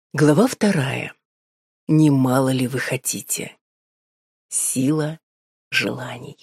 Глава 2. Немало ли вы хотите? Сила желаний.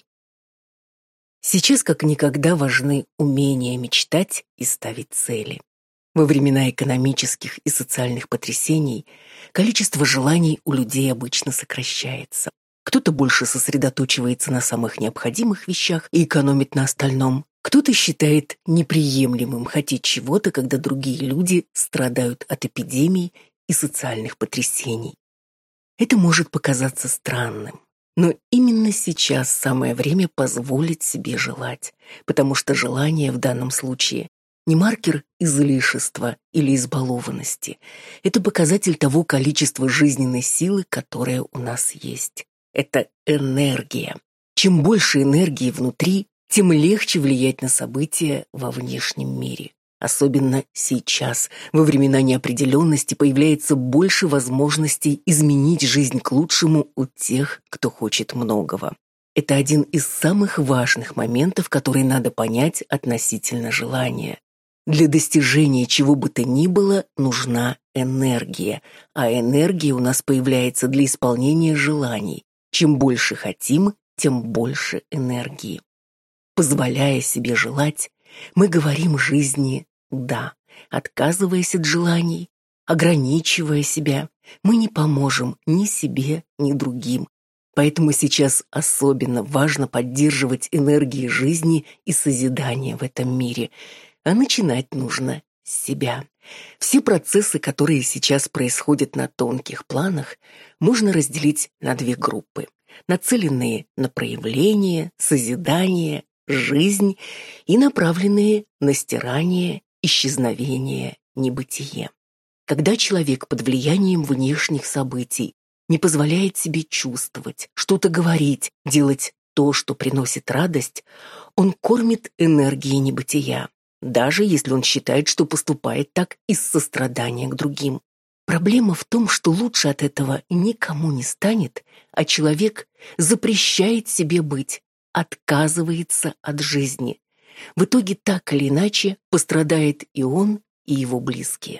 Сейчас как никогда важны умения мечтать и ставить цели. Во времена экономических и социальных потрясений количество желаний у людей обычно сокращается. Кто-то больше сосредоточивается на самых необходимых вещах и экономит на остальном. Кто-то считает неприемлемым хотеть чего-то, когда другие люди страдают от эпидемий и социальных потрясений. Это может показаться странным, но именно сейчас самое время позволить себе желать, потому что желание в данном случае не маркер излишества или избалованности. Это показатель того количества жизненной силы, которая у нас есть. Это энергия. Чем больше энергии внутри, тем легче влиять на события во внешнем мире. Особенно сейчас, во времена неопределенности, появляется больше возможностей изменить жизнь к лучшему у тех, кто хочет многого. Это один из самых важных моментов, которые надо понять относительно желания. Для достижения чего бы то ни было нужна энергия, а энергия у нас появляется для исполнения желаний. Чем больше хотим, тем больше энергии. Позволяя себе желать, мы говорим жизни «да», отказываясь от желаний, ограничивая себя, мы не поможем ни себе, ни другим. Поэтому сейчас особенно важно поддерживать энергии жизни и созидания в этом мире, а начинать нужно с себя. Все процессы, которые сейчас происходят на тонких планах, можно разделить на две группы: нацеленные на проявление, созидание, жизнь и направленные на стирание, исчезновение, небытие. Когда человек под влиянием внешних событий не позволяет себе чувствовать, что-то говорить, делать то, что приносит радость, он кормит энергией небытия, даже если он считает, что поступает так из сострадания к другим. Проблема в том, что лучше от этого никому не станет, а человек запрещает себе быть, отказывается от жизни. В итоге так или иначе пострадает и он, и его близкие.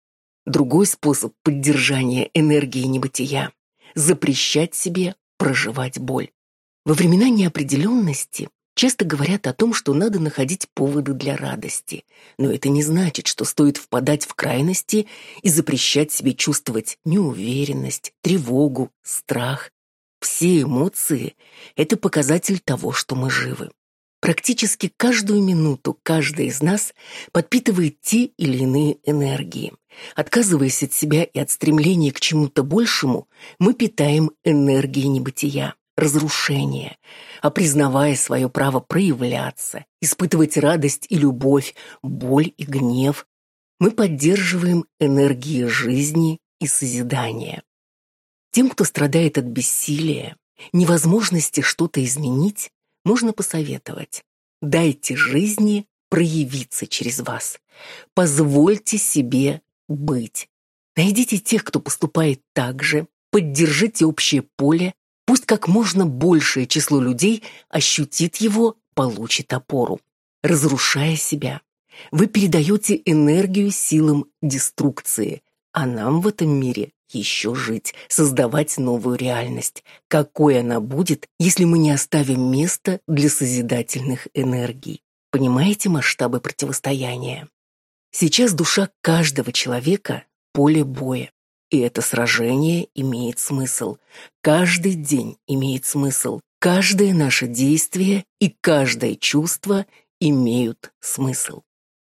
Другой способ поддержания энергии небытия – запрещать себе проживать боль. Во времена неопределенности часто говорят о том, что надо находить поводы для радости, но это не значит, что стоит впадать в крайности и запрещать себе чувствовать неуверенность, тревогу, страх. Все эмоции – это показатель того, что мы живы. Практически каждую минуту каждый из нас подпитывает те или иные энергии. Отказываясь от себя и от стремления к чему-то большему, мы питаем энергией небытия, разрушения, а признавая свое право проявляться, испытывать радость и любовь, боль и гнев, мы поддерживаем энергии жизни и созидания. Тем, кто страдает от бессилия, невозможности что-то изменить, можно посоветовать: дайте жизни проявиться через вас. Позвольте себе быть. Найдите тех, кто поступает так же, поддержите общее поле, пусть как можно большее число людей ощутит его, получит опору. Разрушая себя, вы передаете энергию силам деструкции, а нам в этом мире еще жить, создавать новую реальность. Какой она будет, если мы не оставим места для созидательных энергий? Понимаете масштабы противостояния? Сейчас душа каждого человека – поле боя. И это сражение имеет смысл. Каждый день имеет смысл. Каждое наше действие и каждое чувство имеют смысл.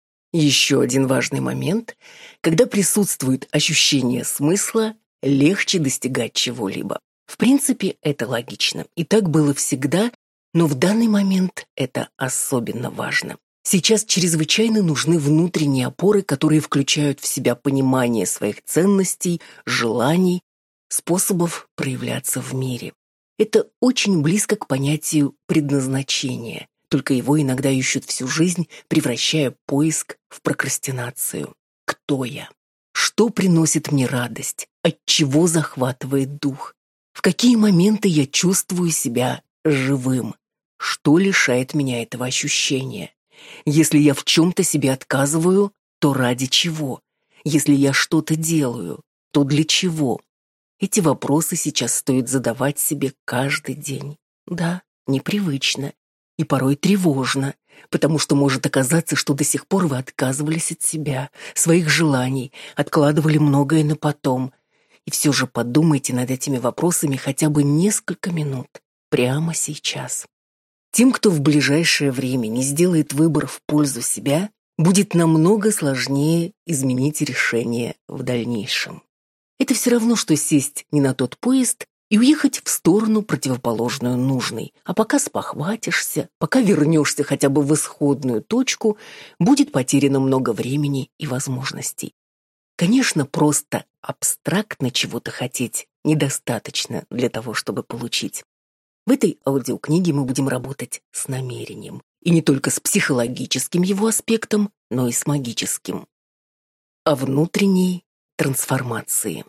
Еще один важный момент: когда присутствует ощущение смысла, легче достигать чего-либо. В принципе, это логично, и так было всегда, но в данный момент это особенно важно. Сейчас чрезвычайно нужны внутренние опоры, которые включают в себя понимание своих ценностей, желаний, способов проявляться в мире. Это очень близко к понятию предназначения, только его иногда ищут всю жизнь, превращая поиск в прокрастинацию. Кто я? Что приносит мне радость? От чего захватывает дух? В какие моменты я чувствую себя живым? Что лишает меня этого ощущения? Если я в чем-то себе отказываю, то ради чего? Если я что-то делаю, то для чего? Эти вопросы сейчас стоит задавать себе каждый день. Да, непривычно и порой тревожно, потому что может оказаться, что до сих пор вы отказывались от себя, своих желаний, откладывали многое на потом. И все же подумайте над этими вопросами хотя бы несколько минут, прямо сейчас. Тем, кто в ближайшее время не сделает выбор в пользу себя, будет намного сложнее изменить решение в дальнейшем. Это все равно, что сесть не на тот поезд и уехать в сторону, противоположную нужной. А пока спохватишься, пока вернешься хотя бы в исходную точку, будет потеряно много времени и возможностей. Конечно, просто абстрактно чего-то хотеть недостаточно для того, чтобы получить. В этой аудиокниге мы будем работать с намерением. И не только с психологическим его аспектом, но и с магическим. О внутренней трансформации.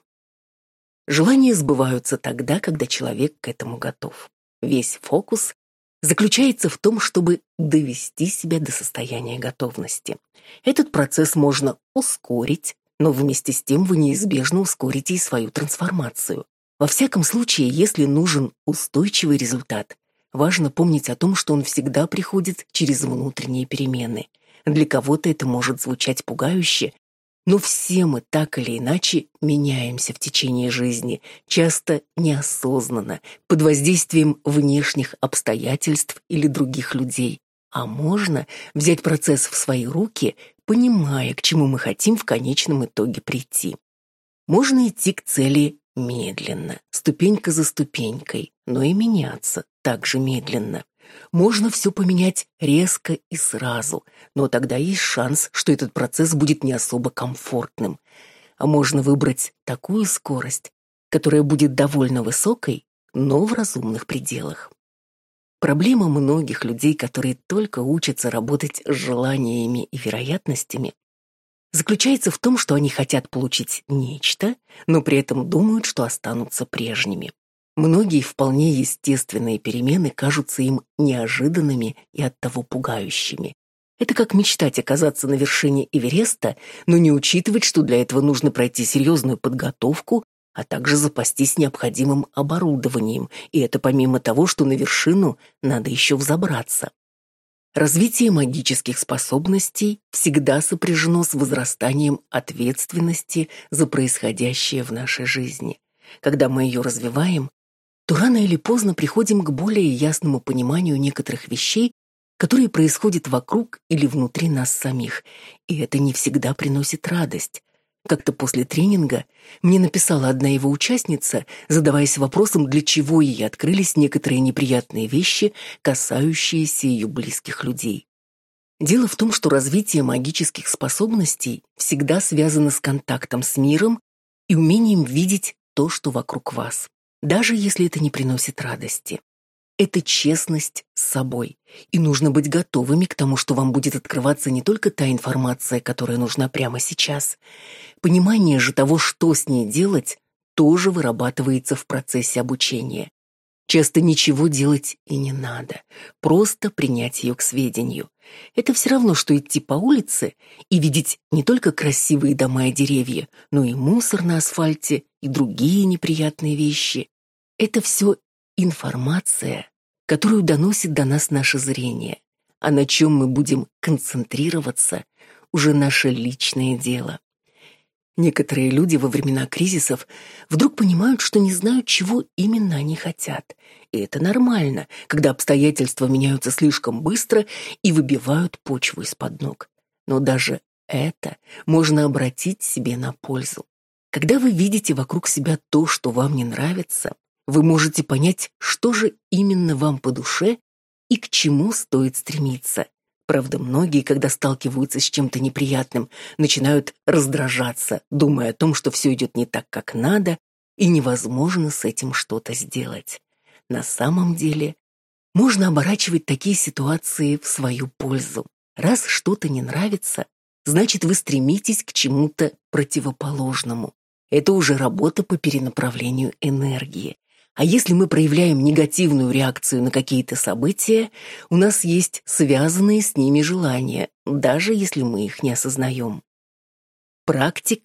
Желания сбываются тогда, когда человек к этому готов. Весь фокус заключается в том, чтобы довести себя до состояния готовности. Этот процесс можно ускорить, но вместе с тем вы неизбежно ускорите и свою трансформацию. Во всяком случае, если нужен устойчивый результат, важно помнить о том, что он всегда приходит через внутренние перемены. Для кого-то это может звучать пугающе, но все мы так или иначе меняемся в течение жизни, часто неосознанно, под воздействием внешних обстоятельств или других людей. А можно взять процесс в свои руки, понимая, к чему мы хотим в конечном итоге прийти. Можно идти к цели медленно, ступенька за ступенькой, но и меняться также медленно. Можно все поменять резко и сразу, но тогда есть шанс, что этот процесс будет не особо комфортным. А можно выбрать такую скорость, которая будет довольно высокой, но в разумных пределах. Проблема многих людей, которые только учатся работать с желаниями и вероятностями, заключается в том, что они хотят получить нечто, но при этом думают, что останутся прежними. Многие вполне естественные перемены кажутся им неожиданными и оттого пугающими. Это как мечтать оказаться на вершине Эвереста, но не учитывать, что для этого нужно пройти серьезную подготовку, а также запастись необходимым оборудованием, и это помимо того, что на вершину надо еще взобраться. Развитие магических способностей всегда сопряжено с возрастанием ответственности за происходящее в нашей жизни. Когда мы ее развиваем, то рано или поздно приходим к более ясному пониманию некоторых вещей, которые происходят вокруг или внутри нас самих, и это не всегда приносит радость. Как-то после тренинга мне написала одна его участница, задаваясь вопросом, для чего ей открылись некоторые неприятные вещи, касающиеся ее близких людей. Дело в том, что развитие магических способностей всегда связано с контактом с миром и умением видеть то, что вокруг вас, даже если это не приносит радости. Это честность с собой, и нужно быть готовыми к тому, что вам будет открываться не только та информация, которая нужна прямо сейчас. Понимание же того, что с ней делать, тоже вырабатывается в процессе обучения. Часто ничего делать и не надо, просто принять ее к сведению. Это все равно, что идти по улице и видеть не только красивые дома и деревья, но и мусор на асфальте, и другие неприятные вещи. Это все информация, которую доносит до нас наше зрение, а на чем мы будем концентрироваться, уже наше личное дело. Некоторые люди во времена кризисов вдруг понимают, что не знают, чего именно они хотят. И это нормально, когда обстоятельства меняются слишком быстро и выбивают почву из-под ног. Но даже это можно обратить себе на пользу. Когда вы видите вокруг себя то, что вам не нравится, вы можете понять, что же именно вам по душе и к чему стоит стремиться. Правда, многие, когда сталкиваются с чем-то неприятным, начинают раздражаться, думая о том, что все идет не так, как надо, и невозможно с этим что-то сделать. На самом деле, можно оборачивать такие ситуации в свою пользу. Раз что-то не нравится, значит, вы стремитесь к чему-то противоположному. Это уже работа по перенаправлению энергии. А если мы проявляем негативную реакцию на какие-то события, у нас есть связанные с ними желания, даже если мы их не осознаем. Практика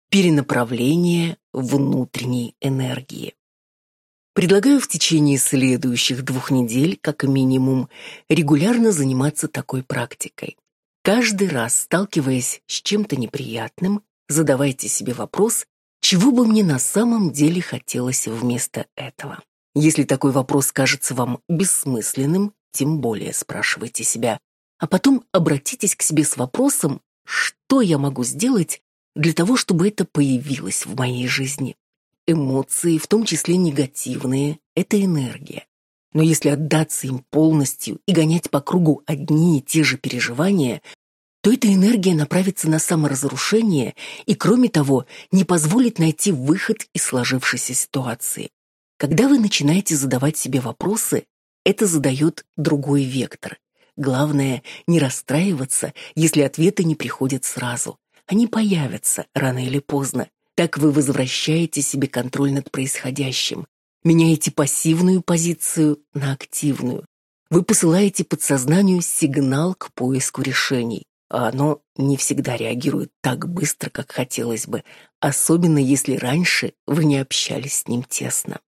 перенаправление внутренней энергии. Предлагаю в течение следующих 2 недель, как минимум, регулярно заниматься такой практикой. Каждый раз, сталкиваясь с чем-то неприятным, задавайте себе вопрос, чего бы мне на самом деле хотелось вместо этого. Если такой вопрос кажется вам бессмысленным, тем более спрашивайте себя, а потом обратитесь к себе с вопросом, что я могу сделать для того, чтобы это появилось в моей жизни. Эмоции, в том числе негативные, это энергия. Но если отдаться им полностью и гонять по кругу одни и те же переживания, то эта энергия направится на саморазрушение и, кроме того, не позволит найти выход из сложившейся ситуации. Когда вы начинаете задавать себе вопросы, это задает другой вектор. Главное, не расстраиваться, если ответы не приходят сразу. Они появятся рано или поздно. Так вы возвращаете себе контроль над происходящим, меняете пассивную позицию на активную. Вы посылаете подсознанию сигнал к поиску решений, а оно не всегда реагирует так быстро, как хотелось бы, особенно если раньше вы не общались с ним тесно.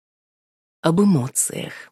Об эмоциях.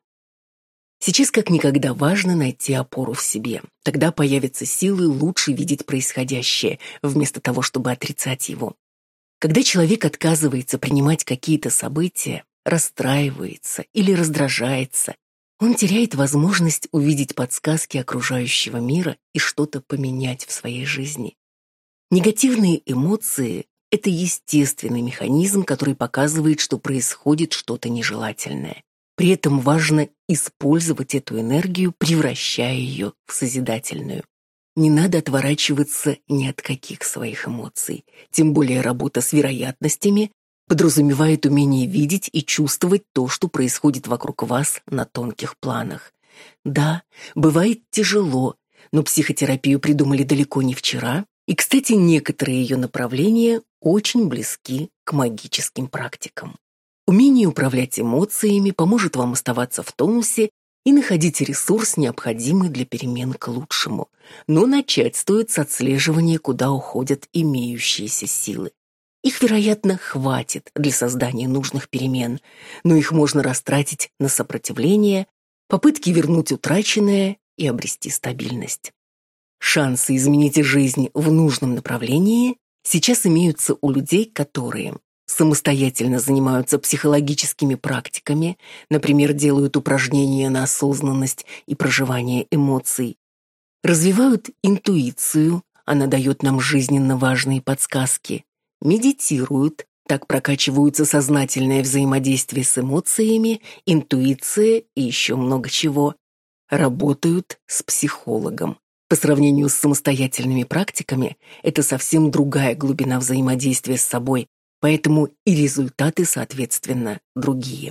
Сейчас как никогда важно найти опору в себе. Тогда появятся силы лучше видеть происходящее, вместо того, чтобы отрицать его. Когда человек отказывается принимать какие-то события, расстраивается или раздражается, он теряет возможность увидеть подсказки окружающего мира и что-то поменять в своей жизни. Негативные эмоции – это естественный механизм, который показывает, что происходит что-то нежелательное. При этом важно использовать эту энергию, превращая ее в созидательную. Не надо отворачиваться ни от каких своих эмоций. Тем более работа с вероятностями подразумевает умение видеть и чувствовать то, что происходит вокруг вас на тонких планах. Да, бывает тяжело, но психотерапию придумали далеко не вчера, и, кстати, некоторые ее направления очень близки к магическим практикам. Умение управлять эмоциями поможет вам оставаться в тонусе и находить ресурс, необходимый для перемен к лучшему. Но начать стоит с отслеживания, куда уходят имеющиеся силы. Их, вероятно, хватит для создания нужных перемен, но их можно растратить на сопротивление, попытки вернуть утраченное и обрести стабильность. Шансы изменить жизнь в нужном направлении сейчас имеются у людей, которые самостоятельно занимаются психологическими практиками, например, делают упражнения на осознанность и проживание эмоций, развивают интуицию, она дает нам жизненно важные подсказки, медитируют, так прокачиваются сознательное взаимодействие с эмоциями, интуиция и еще много чего, работают с психологом. По сравнению с самостоятельными практиками, это совсем другая глубина взаимодействия с собой, поэтому и результаты, соответственно, другие.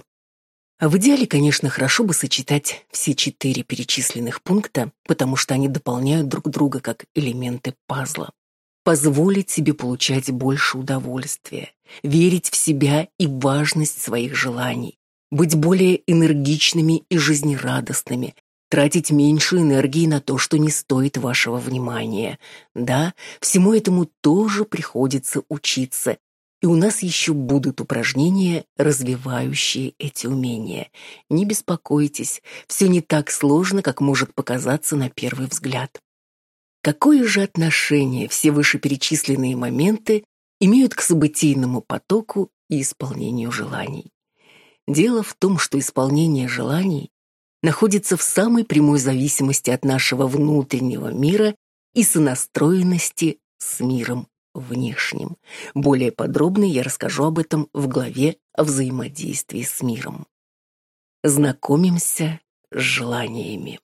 А в идеале, конечно, хорошо бы сочетать все 4 перечисленных пункта, потому что они дополняют друг друга как элементы пазла. Позволить себе получать больше удовольствия, верить в себя и важность своих желаний, быть более энергичными и жизнерадостными, тратить меньше энергии на то, что не стоит вашего внимания. Да, всему этому тоже приходится учиться, и у нас еще будут упражнения, развивающие эти умения. Не беспокойтесь, все не так сложно, как может показаться на первый взгляд. Какое же отношение все вышеперечисленные моменты имеют к событийному потоку и исполнению желаний? Дело в том, что исполнение желаний находится в самой прямой зависимости от нашего внутреннего мира и сонастроенности с миром внешним. Более подробно я расскажу об этом в главе о взаимодействии с миром. Знакомимся с желаниями.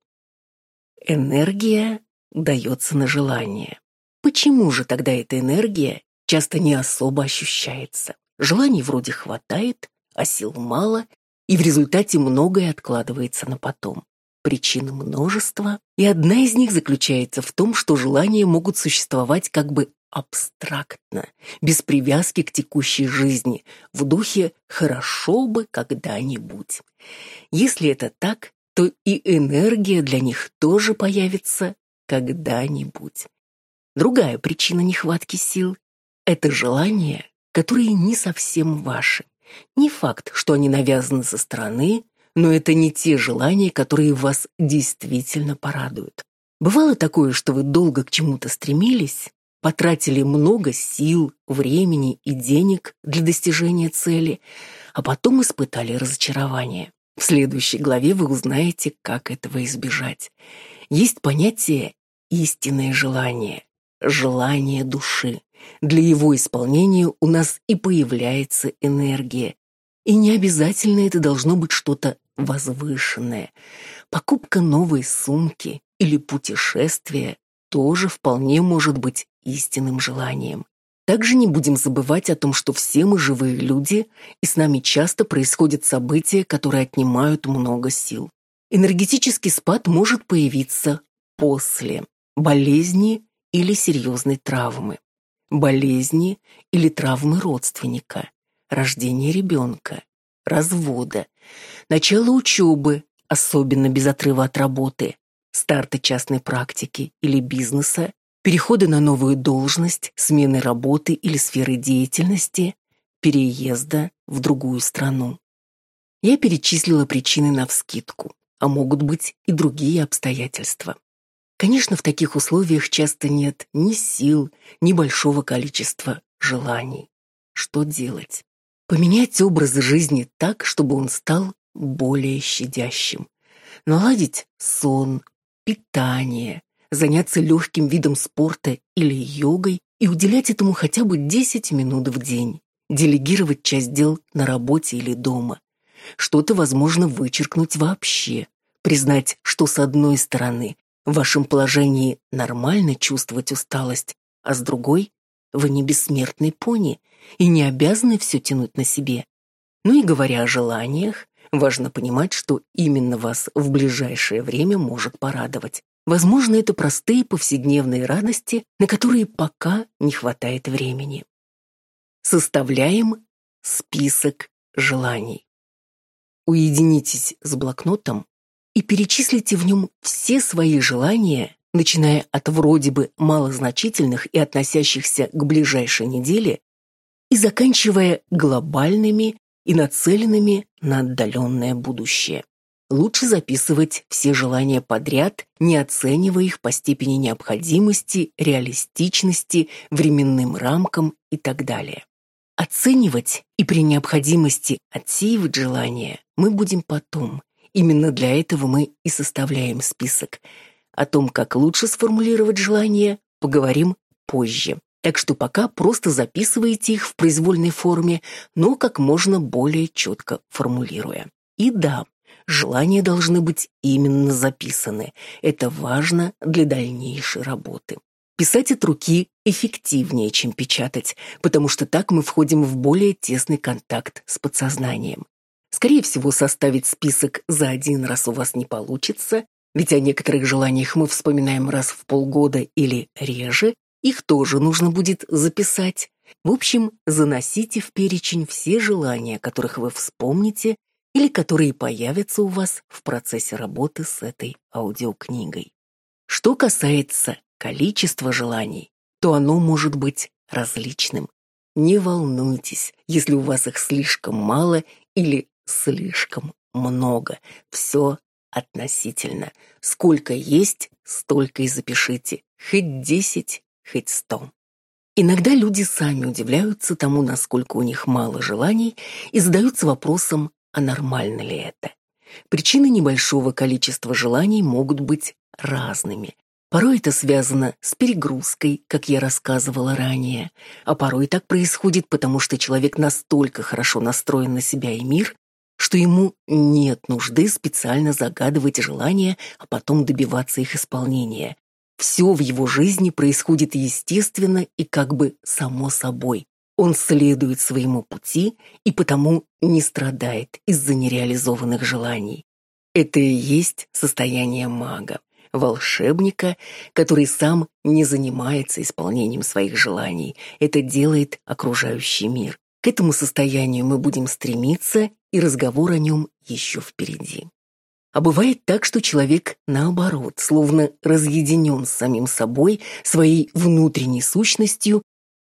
Энергия дается на желание. Почему же тогда эта энергия часто не особо ощущается? Желаний вроде хватает, а сил мало, и в результате многое откладывается на потом. Причин множество, и одна из них заключается в том, что желания могут существовать как бы абстрактно, без привязки к текущей жизни, в духе «хорошо бы когда-нибудь». Если это так, то и энергия для них тоже появится когда-нибудь. Другая причина нехватки сил – это желание, которые не совсем ваши. Не факт, что они навязаны со стороны, но это не те желания, которые вас действительно порадуют. Бывало такое, что вы долго к чему-то стремились, потратили много сил, времени и денег для достижения цели, а потом испытали разочарование. В следующей главе вы узнаете, как этого избежать. Есть понятие «истинное желание», желание души. Для его исполнения у нас и появляется энергия. И не обязательно это должно быть что-то возвышенное. Покупка новой сумки или путешествие тоже вполне может быть истинным желанием. Также не будем забывать о том, что все мы живые люди, и с нами часто происходят события, которые отнимают много сил. Энергетический спад может появиться после болезни или серьезной травмы, болезни или травмы родственника, рождения ребенка, развода, начала учебы, особенно без отрыва от работы, старта частной практики или бизнеса, перехода на новую должность, смены работы или сферы деятельности, переезда в другую страну. Я перечислила причины навскидку, а могут быть и другие обстоятельства. Конечно, в таких условиях часто нет ни сил, ни большого количества желаний. Что делать? Поменять образ жизни так, чтобы он стал более щадящим. Наладить сон, питание, заняться легким видом спорта или йогой и уделять этому хотя бы 10 минут в день. Делегировать часть дел на работе или дома. Что-то, возможно, вычеркнуть вообще. Признать, что с одной стороны в вашем положении нормально чувствовать усталость, а с другой вы не бессмертный пони и не обязаны все тянуть на себе. Ну и говоря о желаниях, важно понимать, что именно вас в ближайшее время может порадовать. Возможно, это простые повседневные радости, на которые пока не хватает времени. Составляем список желаний. Уединитесь с блокнотом и перечислите в нем все свои желания, начиная от вроде бы малозначительных и относящихся к ближайшей неделе, и заканчивая глобальными и нацеленными на отдаленное будущее. Лучше записывать все желания подряд, не оценивая их по степени необходимости, реалистичности, временным рамкам и так далее. Оценивать и при необходимости отсеивать желания мы будем потом. Именно для этого мы и составляем список. О том, как лучше сформулировать желания, поговорим позже. Так что пока просто записывайте их в произвольной форме, но как можно более четко формулируя. И да, желания должны быть именно записаны. Это важно для дальнейшей работы. Писать от руки эффективнее, чем печатать, потому что так мы входим в более тесный контакт с подсознанием. Скорее всего, составить список за один раз у вас не получится, ведь о некоторых желаниях мы вспоминаем раз в полгода или реже, их тоже нужно будет записать. В общем, заносите в перечень все желания, которых вы вспомните или которые появятся у вас в процессе работы с этой аудиокнигой. Что касается количества желаний, то оно может быть различным. Не волнуйтесь, если у вас их слишком мало или слишком много. Все относительно. Сколько есть, столько и запишите. Хоть 10, хоть 100. Иногда люди сами удивляются тому, насколько у них мало желаний, и задаются вопросом, а нормально ли это? Причины небольшого количества желаний могут быть разными. Порой это связано с перегрузкой, как я рассказывала ранее, а порой так происходит, потому что человек настолько хорошо настроен на себя и мир, что ему нет нужды специально загадывать желания, а потом добиваться их исполнения. Все в его жизни происходит естественно и как бы само собой. Он следует своему пути и потому не страдает из-за нереализованных желаний. Это и есть состояние мага, волшебника, который сам не занимается исполнением своих желаний. Это делает окружающий мир. К этому состоянию мы будем стремиться, и разговор о нем еще впереди. А бывает так, что человек, наоборот, словно разъединен с самим собой, своей внутренней сущностью,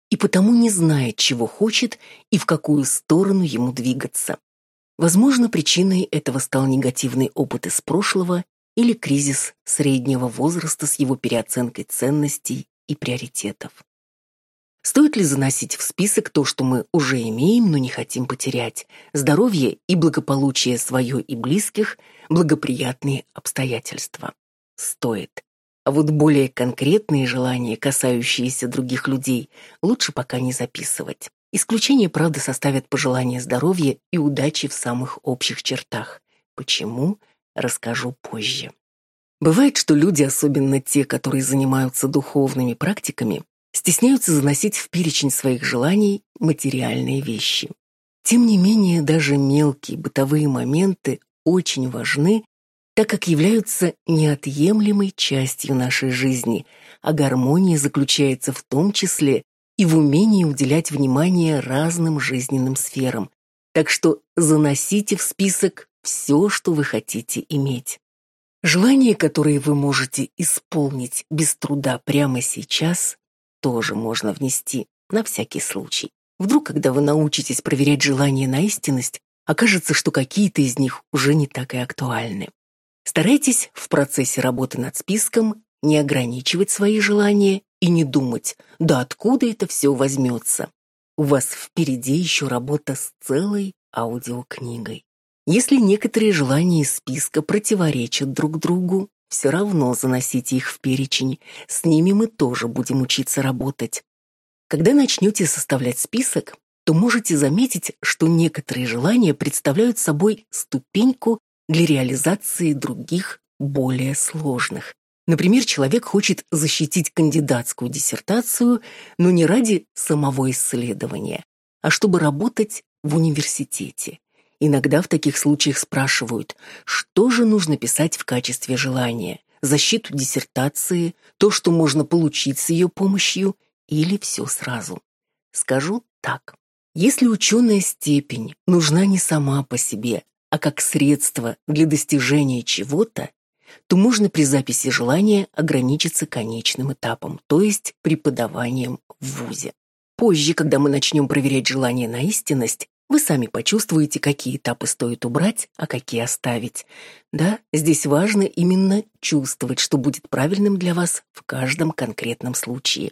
и потому не знает, чего хочет и в какую сторону ему двигаться. Возможно, причиной этого стал негативный опыт из прошлого или кризис среднего возраста с его переоценкой ценностей и приоритетов. Стоит ли заносить в список то, что мы уже имеем, но не хотим потерять? Здоровье и благополучие свое и близких, благоприятные обстоятельства. Стоит. А вот более конкретные желания, касающиеся других людей, лучше пока не записывать. Исключение, правда, составят пожелания здоровья и удачи в самых общих чертах. Почему? Расскажу позже. Бывает, что люди, особенно те, которые занимаются духовными практиками, стесняются заносить в перечень своих желаний материальные вещи. Тем не менее, даже мелкие бытовые моменты очень важны, так как являются неотъемлемой частью нашей жизни, а гармония заключается в том числе и в умении уделять внимание разным жизненным сферам. Так что заносите в список все, что вы хотите иметь. Желания, которые вы можете исполнить без труда прямо сейчас, тоже можно внести на всякий случай. Вдруг, когда вы научитесь проверять желания на истинность, окажется, что какие-то из них уже не так и актуальны. Старайтесь в процессе работы над списком не ограничивать свои желания и не думать, да откуда это все возьмется. У вас впереди еще работа с целой аудиокнигой. Если некоторые желания из списка противоречат друг другу, все равно заносите их в перечень, с ними мы тоже будем учиться работать. Когда начнете составлять список, то можете заметить, что некоторые желания представляют собой ступеньку для реализации других, более сложных. Например, человек хочет защитить кандидатскую диссертацию, но не ради самого исследования, а чтобы работать в университете. Иногда в таких случаях спрашивают, что же нужно писать в качестве желания: защиту диссертации, то, что можно получить с ее помощью, или все сразу. Скажу так. Если ученая степень нужна не сама по себе, а как средство для достижения чего-то, то можно при записи желания ограничиться конечным этапом, то есть преподаванием в вузе. Позже, когда мы начнем проверять желание на истинность, вы сами почувствуете, какие этапы стоит убрать, а какие оставить. Да, здесь важно именно чувствовать, что будет правильным для вас в каждом конкретном случае.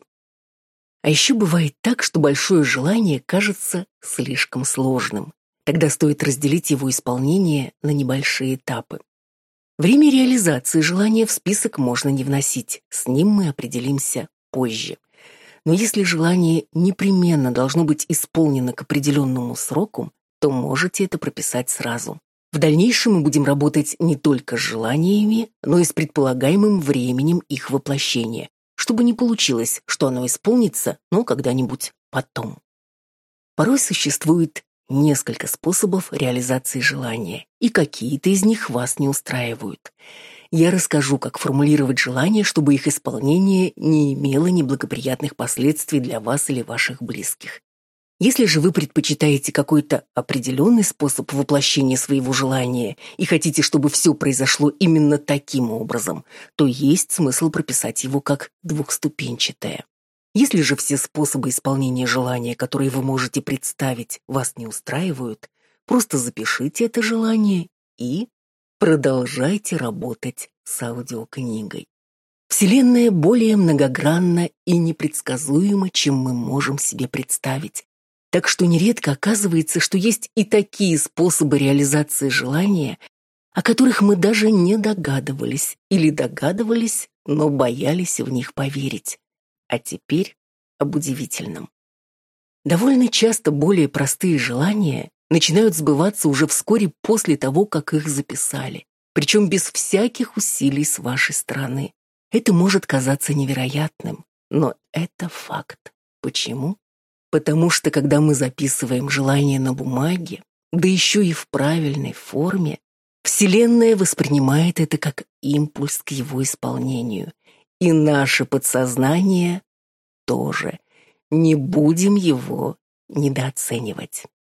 А еще бывает так, что большое желание кажется слишком сложным. Тогда стоит разделить его исполнение на небольшие этапы. Время реализации желания в список можно не вносить, с ним мы определимся позже. Но если желание непременно должно быть исполнено к определенному сроку, то можете это прописать сразу. В дальнейшем мы будем работать не только с желаниями, но и с предполагаемым временем их воплощения, чтобы не получилось, что оно исполнится, но когда-нибудь потом. Порой существует несколько способов реализации желания, и какие-то из них вас не устраивают. Я расскажу, как формулировать желания, чтобы их исполнение не имело неблагоприятных последствий для вас или ваших близких. Если же вы предпочитаете какой-то определенный способ воплощения своего желания и хотите, чтобы все произошло именно таким образом, то есть смысл прописать его как двухступенчатое. Если же все способы исполнения желания, которые вы можете представить, вас не устраивают, просто запишите это желание и продолжайте работать с аудиокнигой. Вселенная более многогранна и непредсказуема, чем мы можем себе представить. Так что нередко оказывается, что есть и такие способы реализации желания, о которых мы даже не догадывались или догадывались, но боялись в них поверить. А теперь об удивительном. Довольно часто более простые желания начинают сбываться уже вскоре после того, как их записали, причем без всяких усилий с вашей стороны. Это может казаться невероятным, но это факт. Почему? Потому что, когда мы записываем желание на бумаге, да еще и в правильной форме, Вселенная воспринимает это как импульс к его исполнению. И наше подсознание тоже. Не будем его недооценивать.